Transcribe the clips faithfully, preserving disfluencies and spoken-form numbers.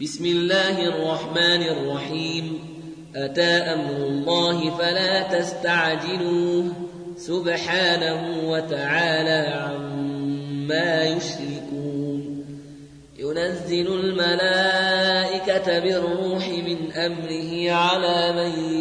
بسم الله الرحمن الرحيم. أتى أمر الله فلا تستعجلوه سبحانه وتعالى عما يشركون. ينزل الملائكة بالروح من أمره على من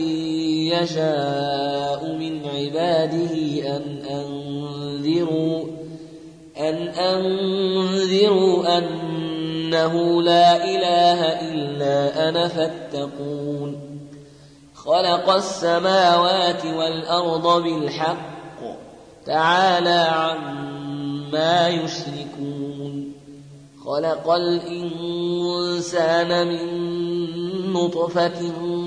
يشاء من عباده أن أنذروا أن أنذروا أنه لا إله إلا أنا فاتقون. خلق السماوات والأرض بالحق تعالى عما يشركون. خلق الإنسان من نطفة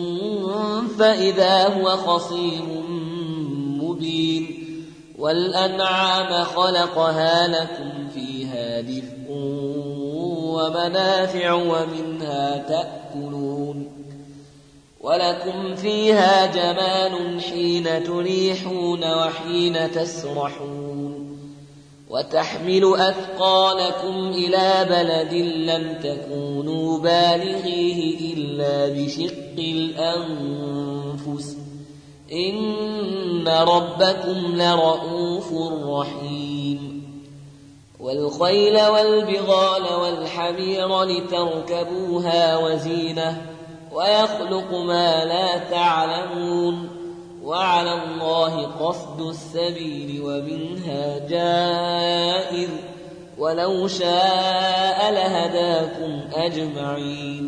فإذا هو خصيم مبين. والأنعام خلقها لكم فيها دفء ومنافع ومنها تأكلون. ولكم فيها جمال حين تريحون وحين تسرحون. وتحمل أثقالكم إلى بلد لم تكونوا بالغيه إلا بشق الأنفس إن ربكم لرؤوف رحيم. والخيل والبغال والحمير لتركبوها وزينة ويخلق ما لا تعلمون. وعلى الله قصد السبيل ومنها جائر ولو شاء لهداكم أجمعين.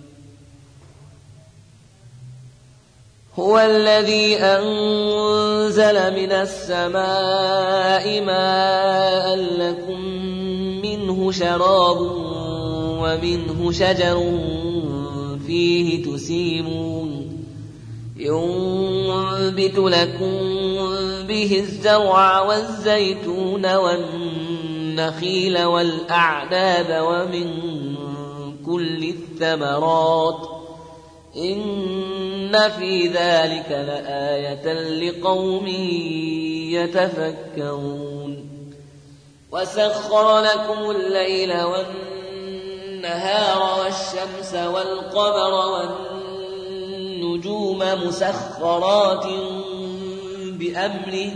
هو الذي أنزل من السماء ماء لكم منه شراب ومنه شجر فيه تسيمون. ينبت لكم به الزرع والزيتون والنخيل والأعناب ومن كل الثمرات إن في ذلك لآية لقوم يتفكرون. وسخر لكم الليل والنهار والشمس والقمر والنجوم مسخرات بأمره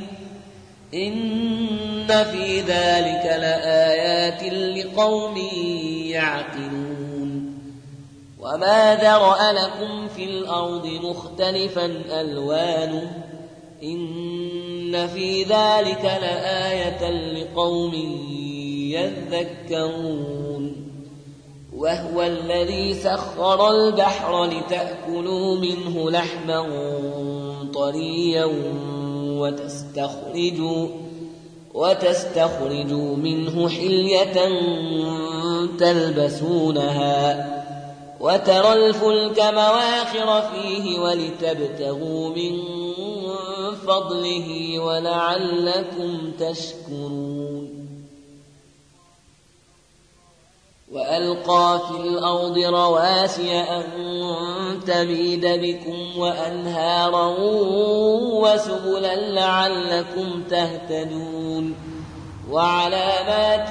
إن في ذلك لآيات لقوم يعقلون. وما ذرأ لكم في الأرض مختلفا ألوانه إن في ذلك لآية لقوم يذكرون. وهو الذي سخر البحر لتأكلوا منه لحما طريا وتستخرجوا, وتستخرجوا منه حلية تلبسونها وترى الفلك مواخر فيه ولتبتغوا من فضله ولعلكم تشكرون. وألقى في الأرض رواسي أن تميد بكم وأنهارا وسبلا لعلكم تهتدون. وعلامات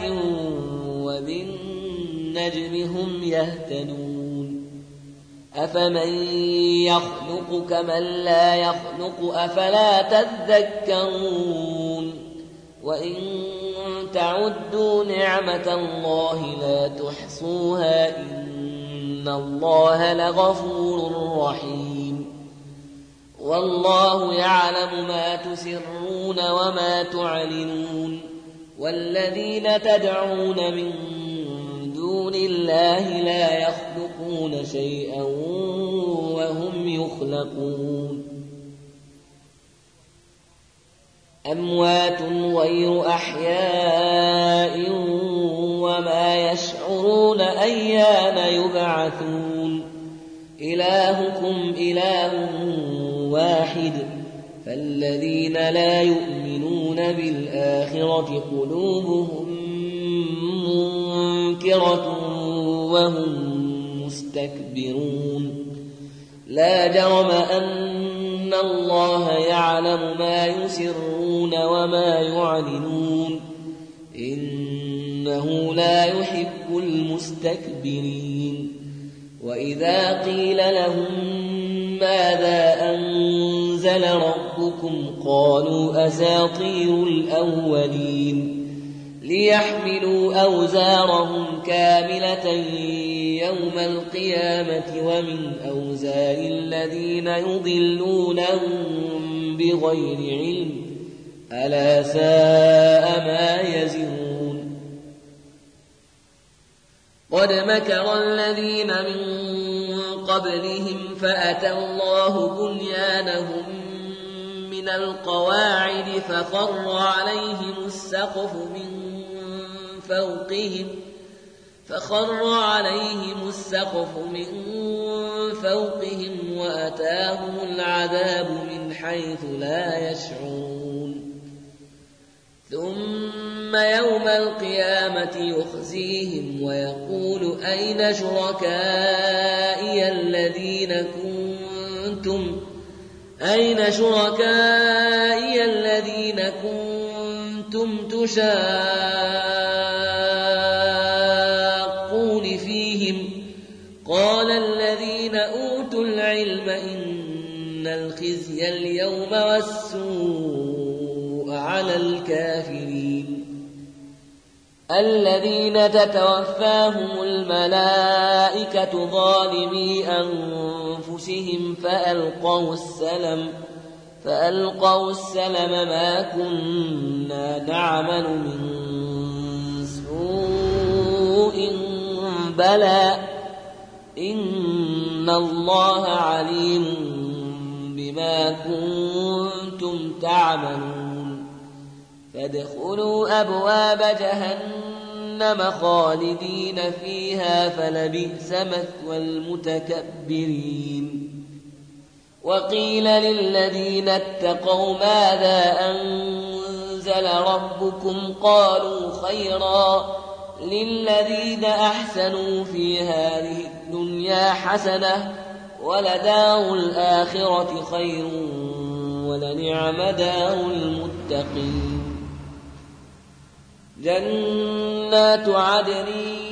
وبالنجم هم يهتدون. أفمن يخلق كمن لا يخلق أفلا تذكرون. وإن تعدوا نعمة الله لا تحصوها إن الله لغفور رحيم. والله يعلم ما تسرون وما تعلنون. والذين تدعون من دون الله لا يخلقون شيئا وهم يخلقون. أموات غير أحياء وما يشعرون أيان يبعثون. إلهكم إله واحد فالذين لا يؤمنون بالآخرة قلوبهم منكرة وهم مستكبرون. لا جرم أن الله يعلم ما يسرون وما يعلنون إنه لا يحب المستكبرين. وإذا قيل لهم ماذا أنزل ربكم قالوا أساطير الأولين ليحملوا أوزارهم كاملة يوم القيامة ومن أوزار الذين يضلونهم بغير علم ألا ساء ما يزرون قد مكر الذين من قبلهم فأتى الله بنيانهم من القواعد فخر عليهم السقف من فوقهم فخر عليهم السقف من فوقهم وأتاهم العذاب من حيث لا يشعرون ثم يوم القيامة يخزيهم ويقول أين شركائي الذين كنتم أين شركائي الذين كنتم تشاقون فيهم قال الذين أوتوا العلم إن الخزي اليوم والسوء على الكافرين الذين تتوفاهم الملائكة ظالمي أنفسهم فألقوا السلم فألقوا السلم ما كنا نعمل من سوء بلى إن الله عليم بما كنتم تعملون فادخلوا أبواب جهنم خالدين فيها فلبئس مثوى المتكبرين وقيل للذين اتقوا ماذا أنزل ربكم قالوا خيرا للذين أحسنوا في هذه الدنيا حسنة ولدار الآخرة خير ولنعم دار المتقين جنات عدن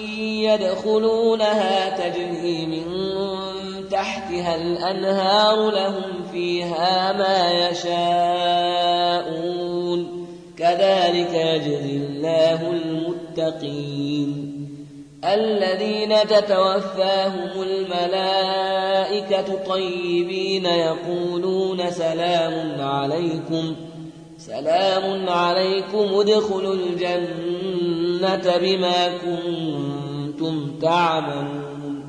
يدخلونها تجري من تحتها الأنهار لهم فيها ما يشاءون كذلك يجزي الله المتقين الذين تتوفاهم الملائكة طيبين يقولون سلام عليكم سلام عليكم ادخلوا الجنة بما كنتم تعملون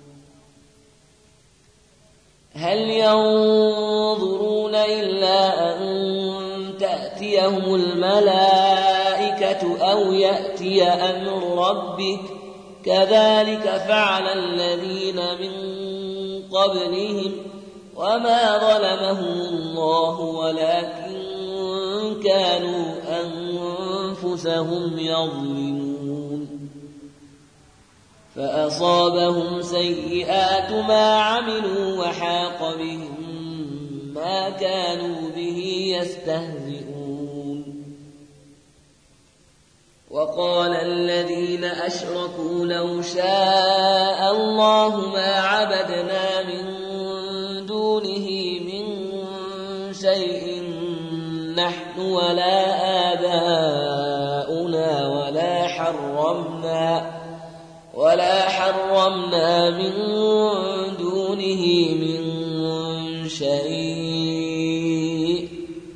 هل ينظرون إلا أن تأتيهم الملائكة أو يأتي أمر ربك كذلك فعل الذين من قبلهم وما ظلمهم الله ولكن كانوا أنفسهم يظلمون فأصابهم سيئات ما عملوا وحاق بهم ما كانوا به يستهزئون وقال الذين أشركوا لو شاء الله ما عبدنا من دونه من شيء نحن ولا آباؤنا ولا حرمنا ولا حرمنا من دونه من شيء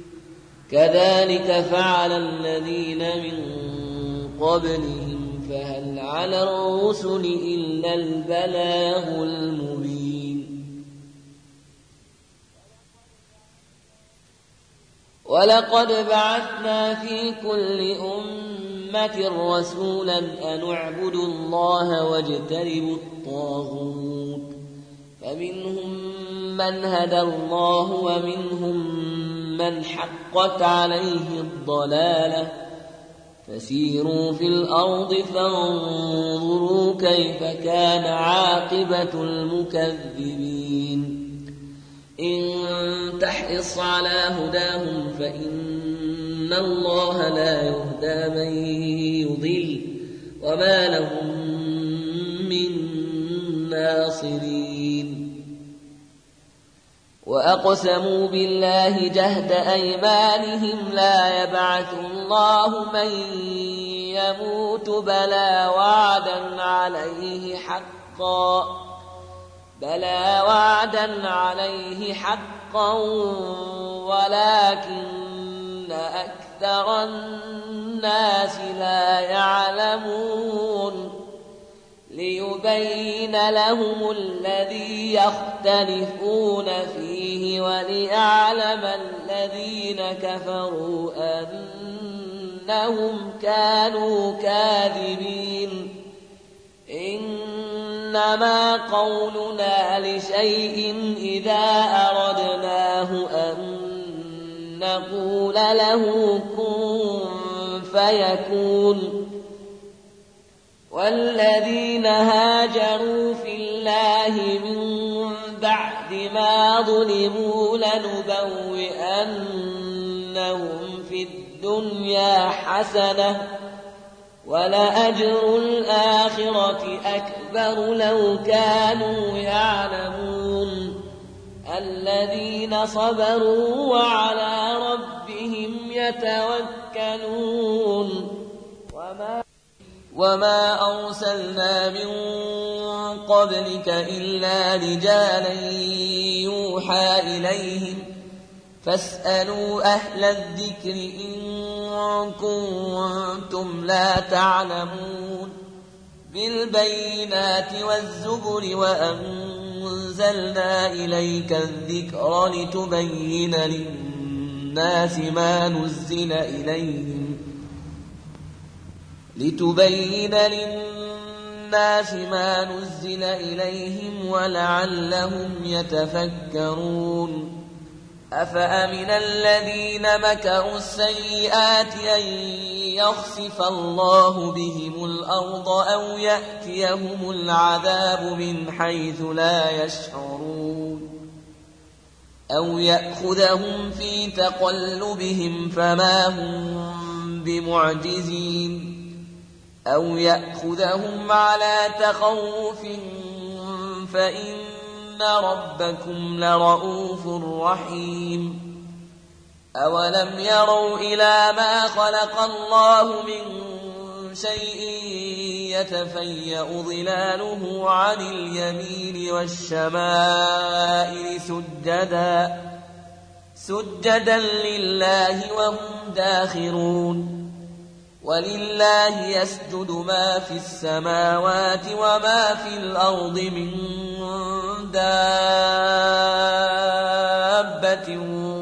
كذلك فعل الذين من قبلهم فهل على الرسل إلا البلاغ المبين ولقد بعثنا في كل أمة رسولا أن اعبدوا الله واجتنبوا الطاغوت فمنهم من هدى الله ومنهم من حقت عليه الضلالة فسيروا في الأرض فانظروا كيف كان عاقبة المكذبين إن تحرص على هداهم فإن الله لا يهدى من يضل وما لهم من ناصرين وأقسموا بالله جهد أيمانهم لا يبعث الله من يموت بلى وعدا عليه حقا بلى وعدا عليه حقا ولكن أكثر الناس لا يعلمون ليبين لهم الذي يختلفون فيه وليعلم الذين كفروا أنهم كانوا كاذبين إنما قولنا لشيء إذا أردناه أن نقول له كن فيكون والذين هاجروا في الله من بعد ما ظلموا لنبوئنهم في الدنيا حسنة ولأجر الآخرة أكبر لو كانوا يعلمون الذين صبروا وعلى ربهم يتوكلون وما وما أرسلنا من قبلك إلا رجالا يوحى إليهم فاسألوا أهل الذكر إن كنتم لا تعلمون بالبينات والزبر وأنزلنا إليك الذكر لتبين للناس ما نزل إليهم لتبين للناس ما نزل إليهم ولعلهم يتفكرون أفأمن الذين مكروا السيئات أن يخسف الله بهم الأرض أو يأتيهم العذاب من حيث لا يشعرون أو يأخذهم في تقلبهم فما هم بمعجزين أو يأخذهم على تخوف فإن ربكم لرؤوف رحيم أولم يروا إلى ما خلق الله من شيء يتفيأ ظلاله عن اليمين والشمائل سجدا سجدا لله وهم داخرون ولله يسجد ما في السماوات وما في الأرض من دابة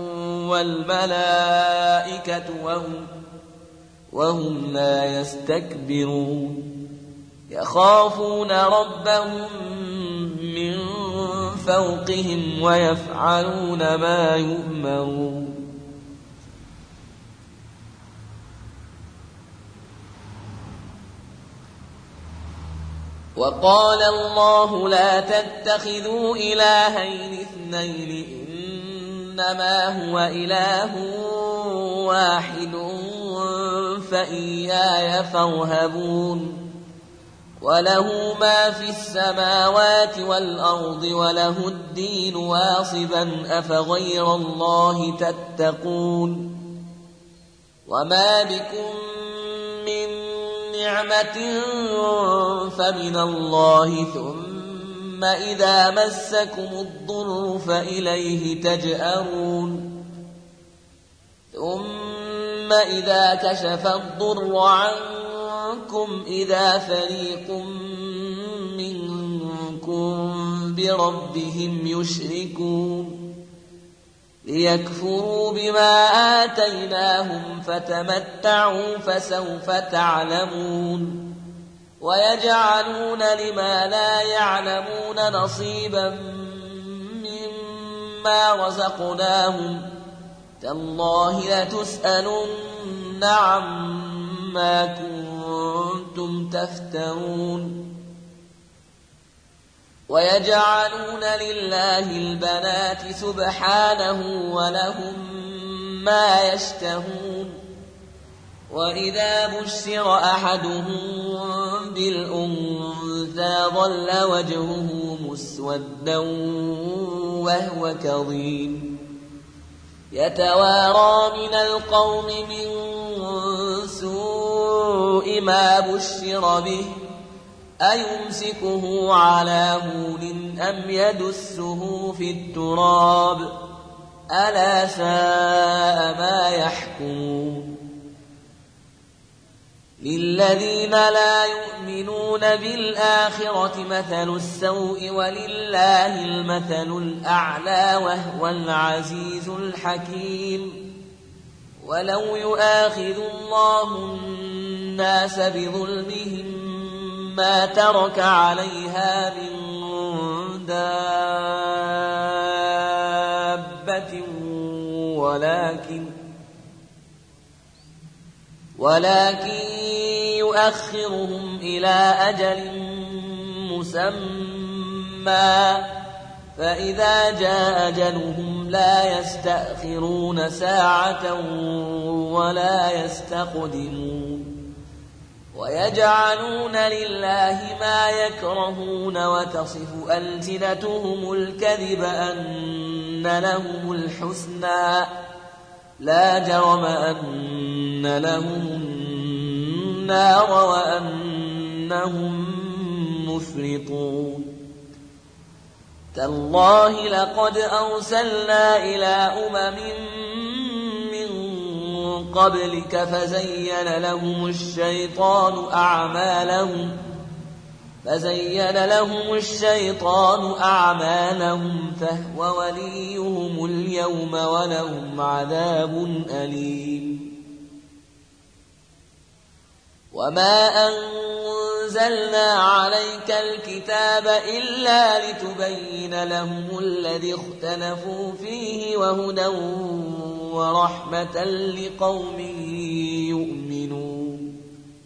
والملائكة وهم, وهم لا يستكبرون يخافون ربهم من فوقهم ويفعلون ما يؤمرون وقال الله لا تتخذوا إلهين اثنين إنما هو إله واحد فإياي فارهبون وله ما في السماوات والأرض وله الدين واصبا أفغير الله تتقون وما بكم من نعمة فمن الله ثم إذا مسكم الضر فإليه تجأرون ثم إذا كشف الضر عنكم إذا فريق منكم بربهم يشركون ليكفروا بما آتيناهم فتمتعوا فسوف تعلمون ويجعلون لما لا يعلمون نصيبا مما رزقناهم تالله لتسألن عما كنتم تفترون ويجعلون لله البنات سبحانه ولهم ما يشتهون وإذا بشر أحدهم بالأنثى أنثى ظل وجهه مسودا وهو كظيم يتوارى من القوم من سوء ما بشر به أيمسكه على هون أم يدسه في التراب ألا ساء ما يحكمون للذين لا يؤمنون بالآخرة مثل السوء ولله المثل الأعلى وهو العزيز الحكيم ولو يؤاخذ الله الناس بظلمهم ما ترك عليها من دابة ولكن ولكن يؤخرهم إلى أجل مسمى فإذا جاء أجلهم لا يستأخرون ساعة ولا يستقدمون ويجعلون لله ما يكرهون وتصف ألسنتهم الكذب أن لهم الحسنى لا جرم أن لهم النار وأنهم مفرطون تالله لقد أرسلنا إلى أمم من قبلك فزين لهم الشيطان أعمالهم فزين لهم الشيطان أعمالهم فهو وليهم اليوم ولهم عذاب أليم وما أنزلنا عليك الكتاب إلا لتبين لهم الذي اختلفوا فيه وهدى ورحمة لقوم يؤمنون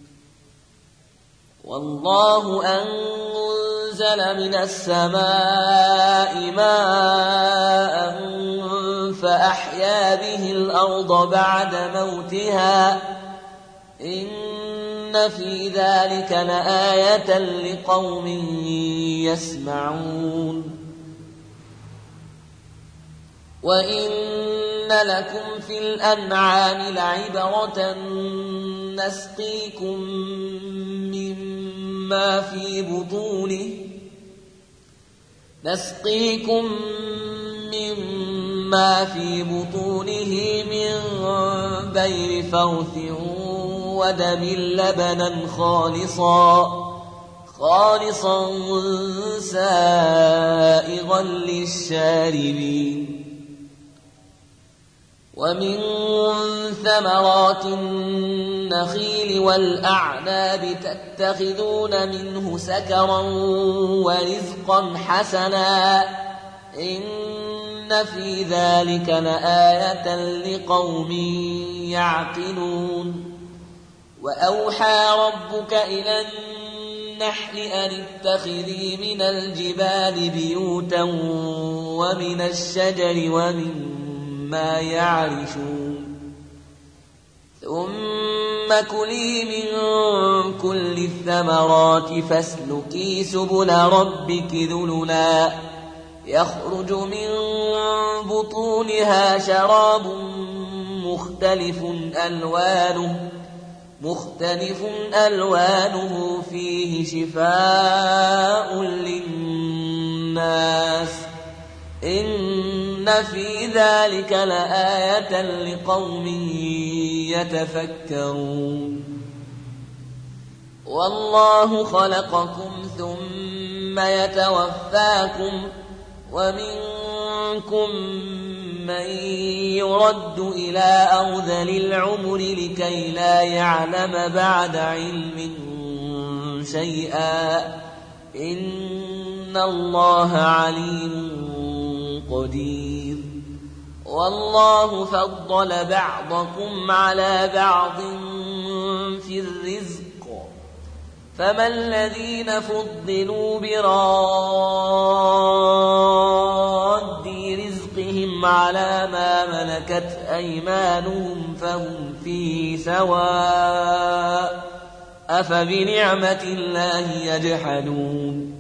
والله أنزل من السماء ماء فأحيا به الأرض بعد موتها إن في ذلك لآية لقوم يسمعون وإن لكم في الأنعام لعبرة نسقيكم مما في بطونه نسقيكم مما في بطونه من بين فرث ودم لبنا خالصا خالصا سائغا للشاربين ومن ثمرات النخيل والأعناب تتخذون منه سكرا ورزقا حسنا إن في ذلك لآية لقوم يعقلون وأوحى ربك إلى النحل أن اتخذي من الجبال بيوتا ومن الشجر ومما يعرشون ثم كلي من كل الثمرات فاسلكي سبل ربك ذللا يخرج من بطونها شراب مختلف ألوانه مختلف ألوانه فيه شفاء للناس إن في ذلك لآية لقوم يتفكرون والله خلقكم ثم يتوفاكم ومنكم من يرد إلى أرذل العمر لكي لا يعلم بعد علم شيئا إن الله عليم قدير والله فضل بعضكم على بعض في الرزق فما الذين فضلوا براد رزقهم على ما ملكت أيمانهم فهم فيه سواء أفبنعمة الله يجحدون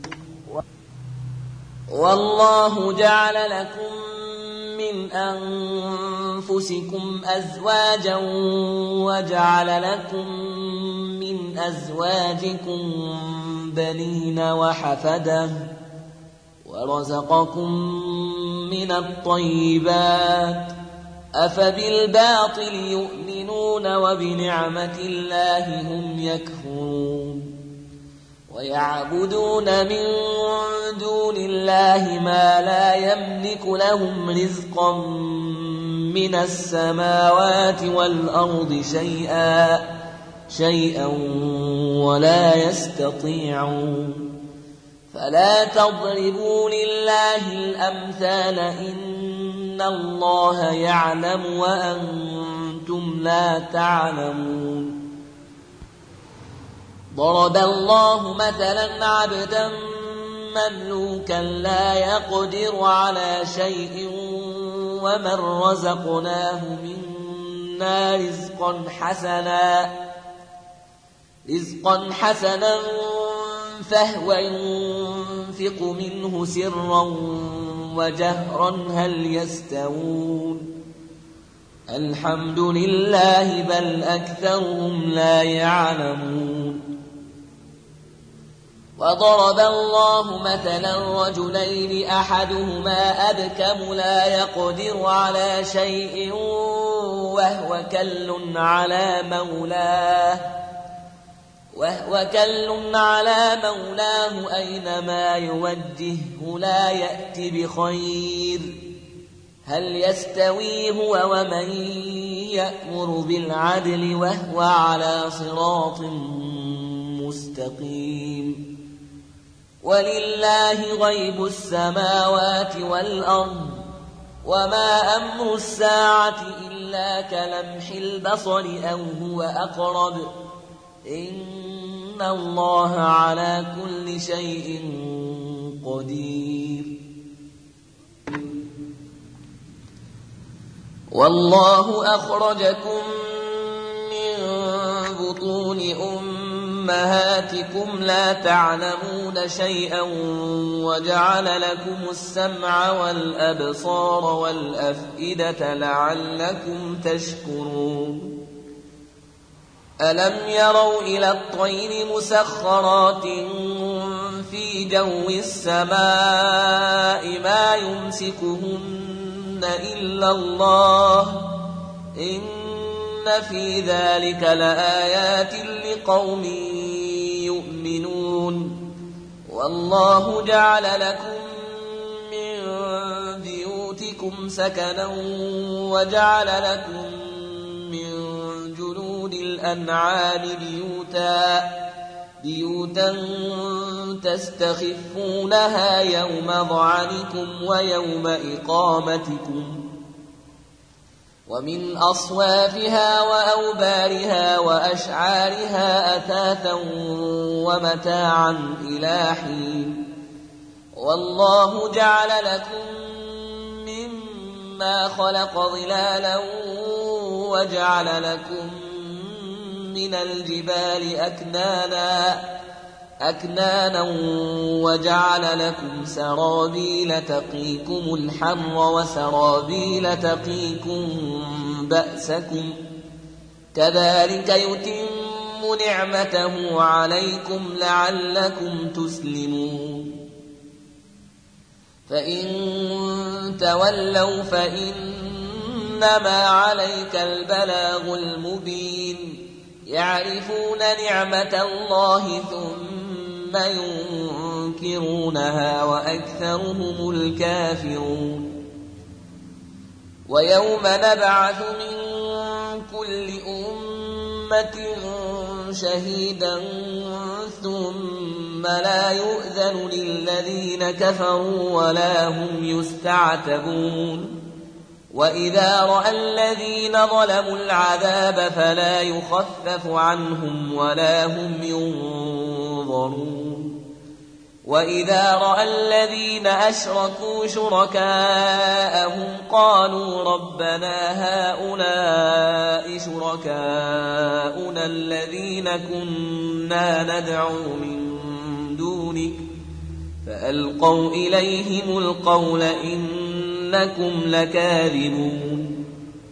والله جعل لكم من أنفسكم أزواجا وجعل لكم من أزواجكم بنين وحفدة ورزقكم من الطيبات أفبالباطل يؤمنون وبنعمة الله هم يكفرون ويعبدون من دون الله ما لا يملك لهم رزقا من السماوات والأرض شيئا شيئا ولا يستطيعون فلا تضربوا لله الأمثال إن الله يعلم وأنتم لا تعلمون ضرب الله مثلا عبدا مملوكا لا يقدر على شيء ومن رزقناه منا رزقا حسنا رزقا حسنا فهو ينفق منه سرا وجهرا هل يستوون الحمد لله بل أكثرهم لا يعلمون وضرب الله مثلا رجلين أحدهما أبكم لا يقدر على شيء وهو كل على مولاه وهو كل على مولاه أينما يوجهه لا يأتي بخير هل يستوي هو ومن يأمر بالعدل وهو على صراط مستقيم ولله غيب السماوات والأرض وما أمر الساعة إلا كلمح البصر أو هو أقرب إن الله على كل شيء قدير والله أخرجكم من بطون أمهاتكم لا تعلمون شيئا وجعل لكم السمع والأبصار والأفئدة لعلكم تشكرون ألم يروا إلى الطير مسخرات في جو السماء ما يمسكهن إلا الله إن في ذلك لآيات لقوم يؤمنون والله جعل لكم من بيوتكم سكنا وجعل لكم من جلود الأنعام بيوتا بيوتا تستخفونها يوم ظعنكم ويوم إقامتكم ومن أصوافها وأوبارها وأشعارها أثاثا ومتاعا إلى حين والله جعل لكم مما خلق ظلالا وجعل لكم من الجبال أكنانا أكنانا وجعل لكم سرابيل تقيكم الحر وسرابيل تقيكم بأسكم كذلك يتم نعمته عليكم لعلكم تسلمون فإن تولوا فإنما عليك البلاغ المبين يعرفون نعمة الله ثم ينكرونها وأكثرهم الكافرون ويوم نبعث من كل أمة شهيدا ثم لا يؤذن للذين كفروا ولا هم يستعتبون وإذا رأى الذين ظلموا العذاب فلا يخفف عنهم ولا هم ينظرون وإذا رأى الذين أشركوا شركاءهم قالوا ربنا هؤلاء شركاؤنا الذين كنا ندعو من دونك فألقوا إليهم القول إنكم لكاذبون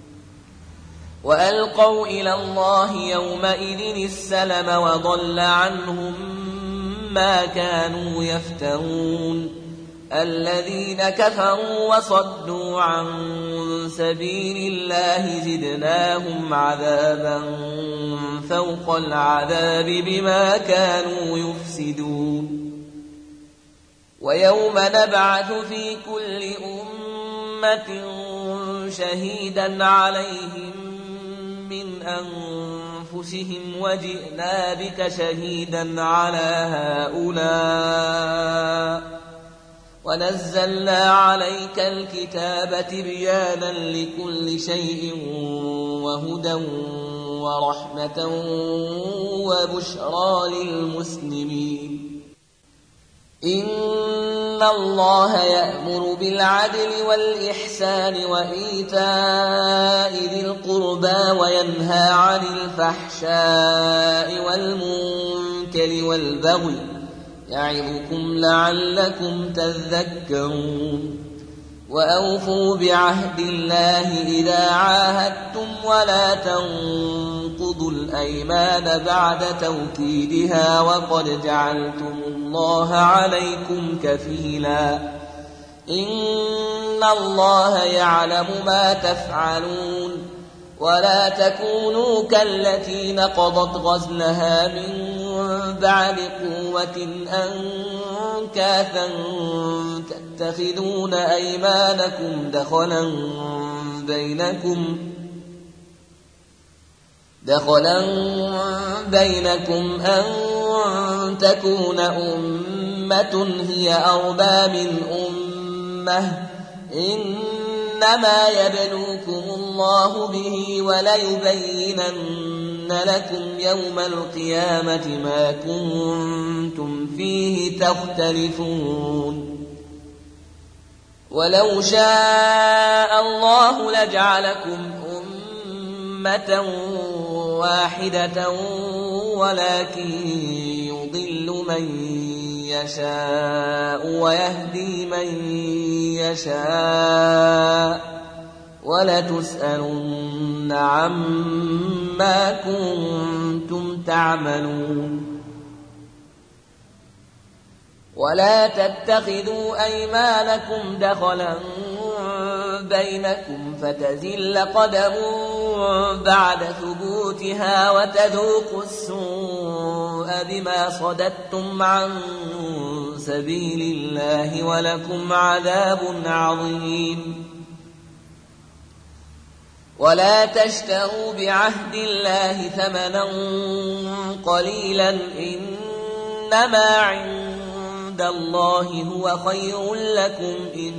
وألقوا إلى الله يومئذ السلم وضل عنهم ما كانوا يفترون الذين كفروا وصدوا عن سبيل الله زدناهم عذابا فوق العذاب بما كانوا يفسدون ويوم نبعث في كل أمة شهيدا عليهم من أنفسهم وجئنا بك شهيدا على هؤلاء ونزلنا عليك الكتاب تبيانا لكل شيء وهدى ورحمة وبشرى للمسلمين إن الله يأمر بالعدل والإحسان وإيتاء ذي القربى وينهى عن الفحشاء والمنكر والبغي يعظكم لعلكم تذكرون وأوفوا بعهد الله إذا عاهدتم ولا تنقضوا الأيمان بعد توكيدها وقد جعلتم الله عليكم كفيلا إن الله يعلم ما تفعلون ولا تكونوا كالتي نقضت غزلها من بعد قوة أنكاثا تتخذون أيمانكم دخلا بينكم دخلا بينكم أن تكون أمة هي أربى من أمة إنما يبلوكم الله به وليبينن لكم يوم القيامة ما كنتم فيه تختلفون ولو شاء الله لجعلكم أمة واحدة ولكن يضل من يشاء ويهدي من يشاء ولتسألن عما كنتم تعملون ولا تتخذوا أيمانكم دخلا بينكم فتزل قدم بعد ثبوتها وتذوقوا السوء بما صددتم عن سبيل الله ولكم عذاب عظيم ولا تشتروا بعهد الله ثمنا قليلا إنما عند الله هو خير لكم إن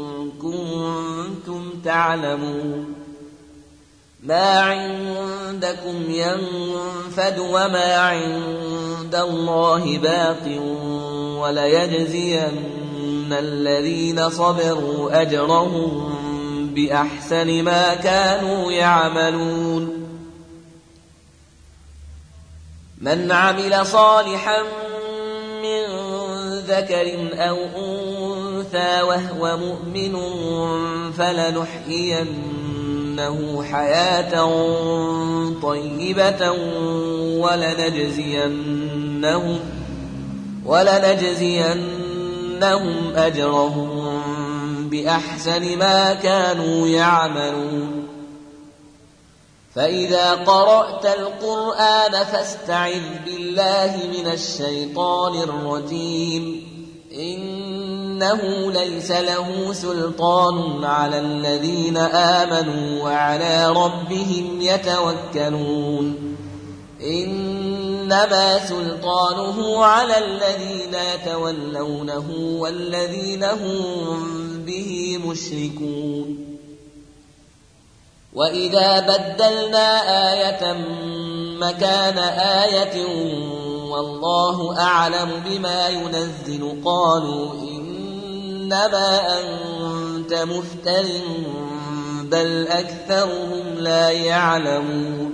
كنتم تعلمون ما عندكم ينفد وما عند الله باق وليجزين الذين صبروا أجرهم بأحسن ما كانوا يعملون من عمل صالحا من ذكر أو أنثى وهو مؤمن فلنحيينه حياة طيبة ولنجزينهم, ولنجزينهم أجرهم بأحسن ما كانوا يعملون فإذا قرأت القرآن فاستعذ بالله من الشيطان الرجيم إنه ليس له سلطان على الذين آمنوا وعلى ربهم يتوكلون إنما سلطانه على الذين يتولونه والذين هم به مشركون وإذا بدلنا آية مكان آية والله أعلم بما ينزل قالوا إنما أنت مفتر بل أكثرهم لا يعلمون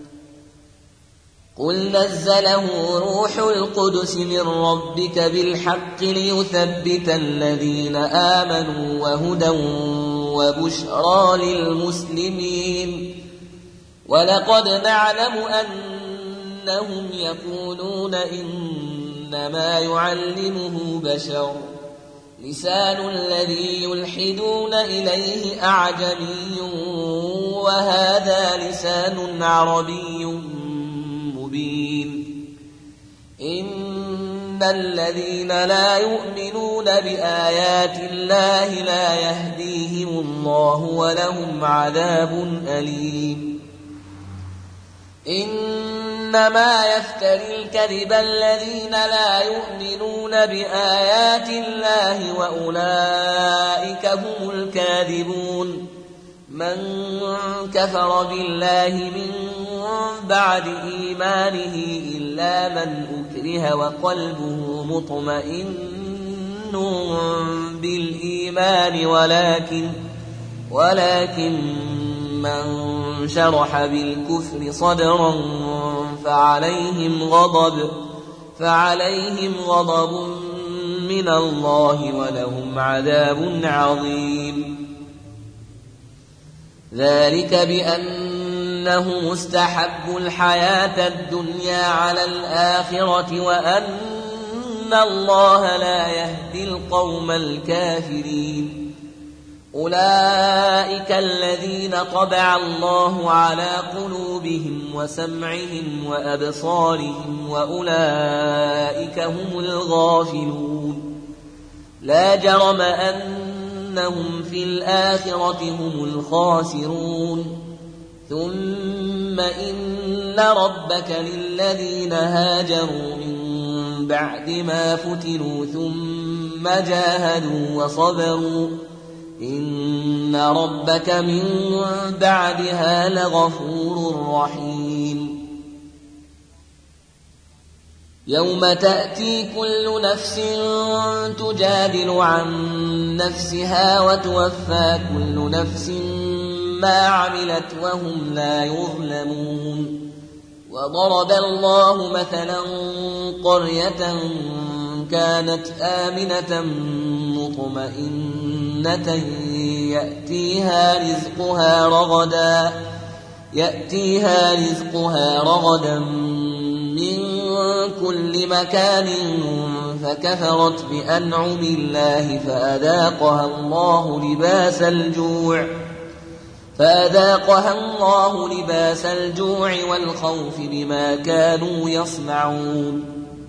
قل نزله روح القدس من ربك بالحق ليثبت الذين آمنوا وهدى وبشرى للمسلمين ولقد نعلم أنهم يقولون إنما يعلمه بشر لسان الذي يلحدون إليه أعجمي وهذا لسان عربي مبين إن الذين لا يؤمنون بآيات الله لا يهديهم الله ولهم عذاب أليم إنما يفتري الكذب الذين لا يؤمنون بآيات الله وأولئك هم الكاذبون من كفر بالله من بعد إيمانه إلا من أكره وقلبه مطمئن بالإيمان ولكن ولكن من شرح بالكفر صدرا فعليهم غضب فعليهم غضب من الله ولهم عذاب عظيم ذلك بأنه مستحب الحياة الدنيا على الآخرة وأن الله لا يهدي القوم الكافرين أولئك الذين طبع الله على قلوبهم وسمعهم وأبصارهم وأولئك هم الغافلون لا جرم أنهم في الآخرة هم الخاسرون ثم إن ربك للذين هاجروا من بعد ما فتنوا ثم جاهدوا وصبروا إن ربك من بعدها لغفور رحيم يوم تأتي كل نفس تجادل عن نفسها وتوفى كل نفس ما عملت وهم لا يظلمون وضرب الله مثلا قرية كانت آمنة مطمئنة يأتيها رزقها رغدا يأتيها رزقها رغدا من كل مكان فكفرت بأنعم الله فأذاقها الله لباس الجوع فأذاقها الله لباس الجوع والخوف بما كانوا يصنعون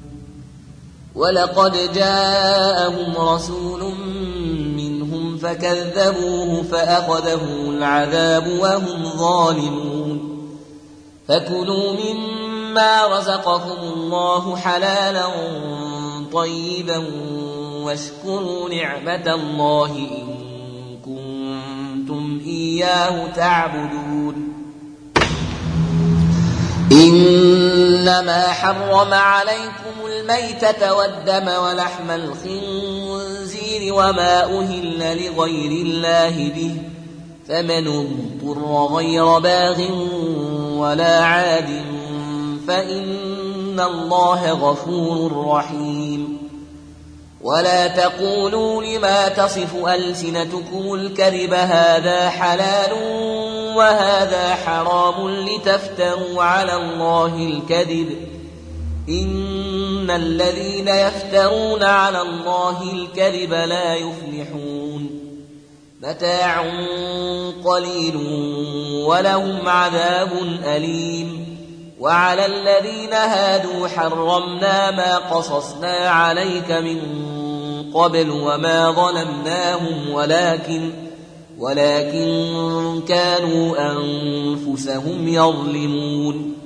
ولقد جاءهم رسول منهم فكذبوه فأخذهم العذاب وهم ظالمون فكلوا مما رزقكم الله حلالا طيبا واشكروا نعمة الله إن كنتم إياه تعبدون إنما حرم عليكم الميتة والدم ولحم الخنزير وما أهل لغير الله به فمن اضطر غير باغ ولا عاد فإن الله غفور رحيم ولا تقولوا لما تصف ألسنتكم الكذب هذا حلال وهذا حرام لتفتروا على الله الكذب إن الذين يفترون على الله الكذب لا يفلحون متاع قليل ولهم عذاب أليم وعلى الذين هادوا حرمنا ما قصصنا عليك من قبل وما ظلمناهم ولكن ولكن كانوا أنفسهم يظلمون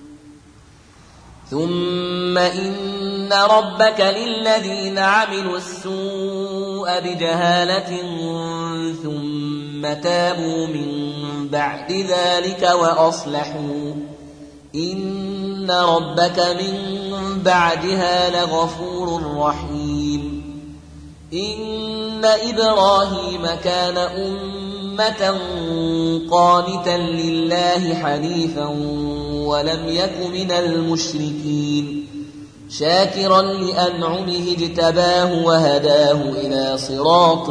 ثم إن ربك للذين عملوا السوء بجهالة ثم تابوا من بعد ذلك وأصلحوا إن ربك من بعدها لغفور رحيم إن إبراهيم كان أمة قانتا لله حنيفا ولم يك من المشركين شاكرا لأنعمه اجتباه وهداه إلى صراط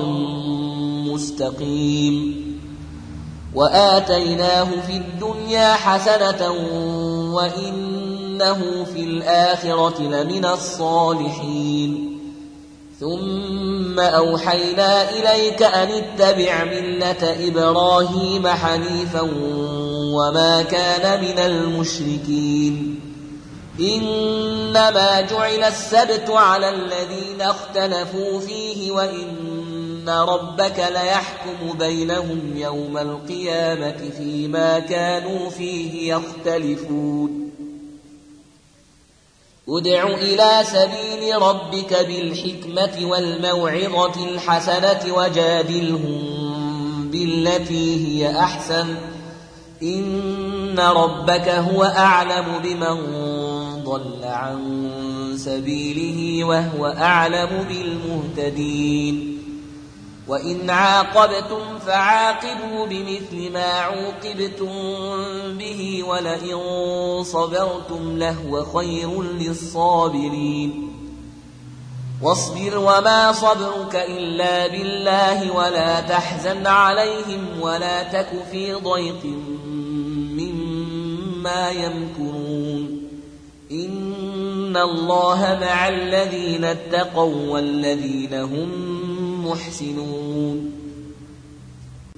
مستقيم وآتيناه في الدنيا حسنة وإنه في الآخرة لمن الصالحين ثم أوحينا إليك أن اتبع ملة إبراهيم حنيفا وما كان من المشركين إنما جعل السبت على الذين اختلفوا فيه وإن ربك ليحكم بينهم يوم القيامة فيما كانوا فيه يختلفون ادع إلى سبيل ربك بالحكمة والموعظة الحسنة وجادلهم بالتي هي أحسن إن ربك هو أعلم بمن ضل عن سبيله وهو أعلم بالمهتدين وإن عاقبتم فعاقبوا بمثل ما عوقبتم به ولئن صبرتم لهو خير للصابرين واصبر وما صبرك إلا بالله ولا تحزن عليهم ولا تك في ضيق مما يمكرون إن الله مع الذين اتقوا والذين هم محسنون